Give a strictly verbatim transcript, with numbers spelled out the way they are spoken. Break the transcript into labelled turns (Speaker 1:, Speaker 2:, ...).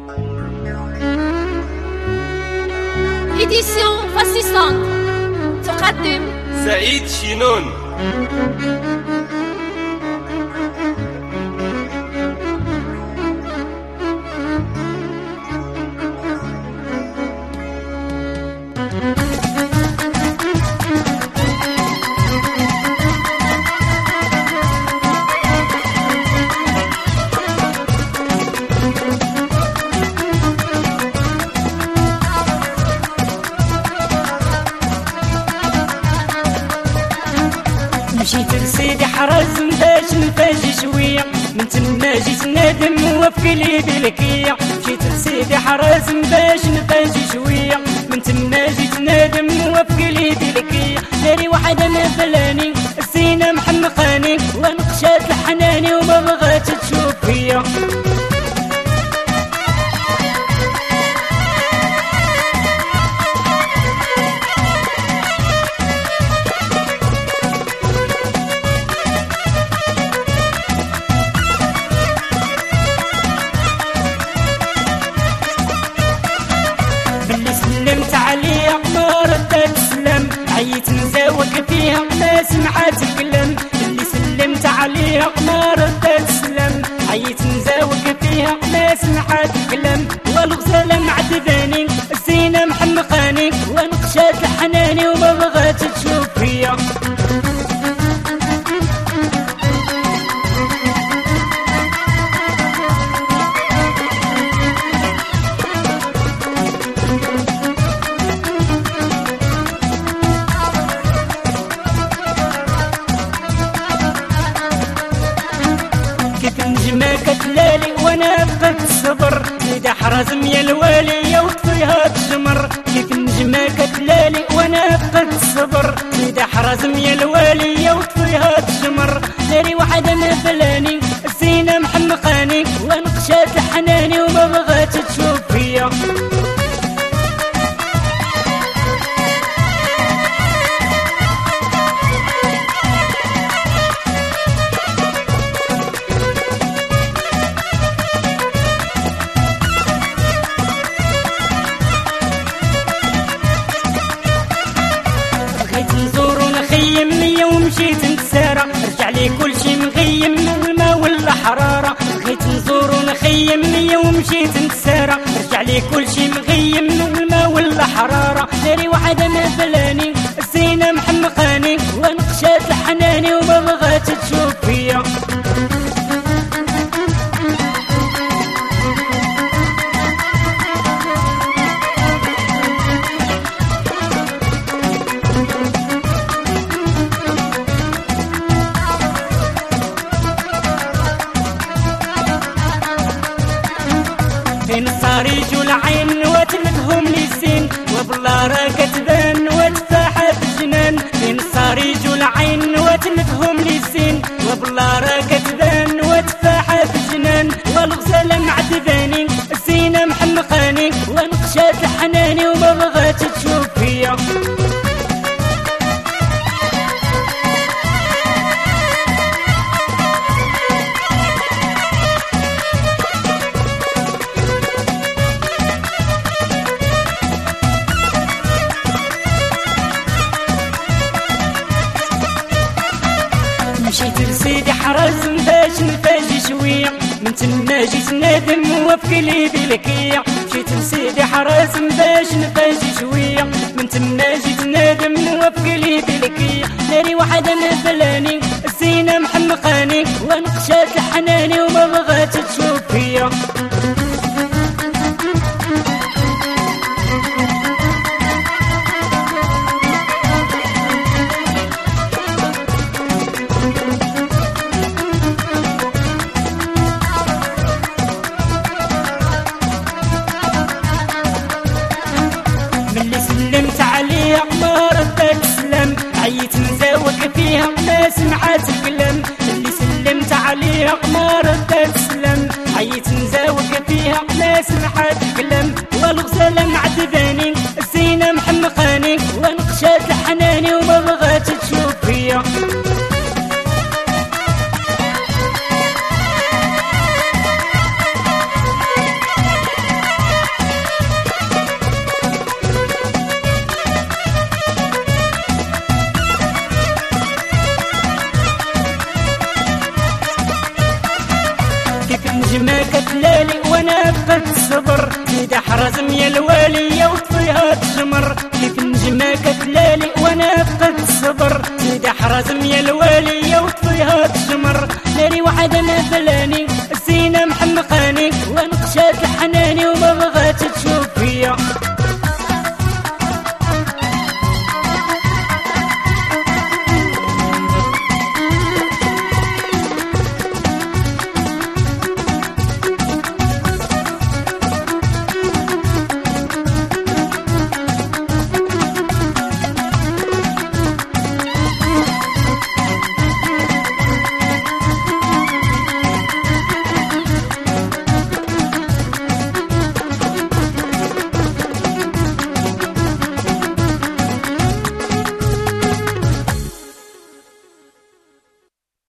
Speaker 1: إديسيون فاسيسانت تقدم
Speaker 2: سعيد شينون.
Speaker 3: مشيت لسيدي حرازم باش نفاجي شوية، من تما جيت نادم وفق ليدي الكية. مشيت لسيدي حرازم باش نفاجي شوية، من تما جيت نادم وفق ليدي الكية. داري واحد انا بلاني السينة محمقاني، ونقشات الحناني وما بغات تشوف فيا. سلمت عليها ما ردت السلام، عيت نزاوق فيها ما سمعت الكلام. اللي سلمت عليها ما ردت السلام، عيت نزاوق فيها ما سمعت الكلام. والغزالة معذباني الزينة محمقاني، ونقشات الحناني وما بغات تشوف فيا. نجمة كتلالي وانا بقيت الصبر، سيدي حرازم يا الوالي يا وطفي هاد الجمر. كيف نجمة كتلالي وانا بقيت الصبر، سيدي حرازم يا الوالي يا وطفي هاد الجمر. داري واحد انا بلاني الزينة محمقاني، ونقشات الحناني وما بغات تشوف فيا. ومشيت نتسارى رجع لي كل شي مغيم من الماء ولا حرارة. بغيت نزور ونخيم ليا ومشيت نتسارى رجع لي كل شي مغيم من الماء ولا حرارة. داري واحد انا بلاني الزينة محمقاني، ونقشات الحناني وما بغات تشوف فيا. فين الصريج والعين وتلفهم لي الزين، وبالله راه كتبان وتفاحة في الجنان. فين الصريج والعين وتلفهم لي الزين، وبالله راه كتبان وتفاحة في الجنان. والغزالة معذباني الزينة محمقاني، ونقشات الحناني وما بغات تشوف فيا. مشيت لسيدي حرازم باش نفاجي شوية، من تما جيت نادم وفق ليدي الكية. مشيت لسيدي حرازم باش نفاجي شوية، من تما جيت نادم وفق ليدي الكية. داري واحد انا بلاني الزينة محمقاني، ونقشات الحناني وما بغات تشوف فيا. سلمت عليها ما ردت السلام، عيت نزاوق فيها ما سمعت الكلام. اللي سلمت عليها ما ردت السلام، عيت نزاوق فيها ما سمعت الكلام. والغزالة معذباني الزينة محمقاني، ونقشات الحناني وما بغات تشوف فيا. النجمة كتلالي وانا بقيت الصبر سيدي حرزم يا الوالية وطفيها الجمر كيف النجمة كتلالي وانا بقيت الصبر سيدي حرزم يا الوالية وطفيها الجمر ناري واحد انا بلاني الزينة محمقاني ونقشات الحناني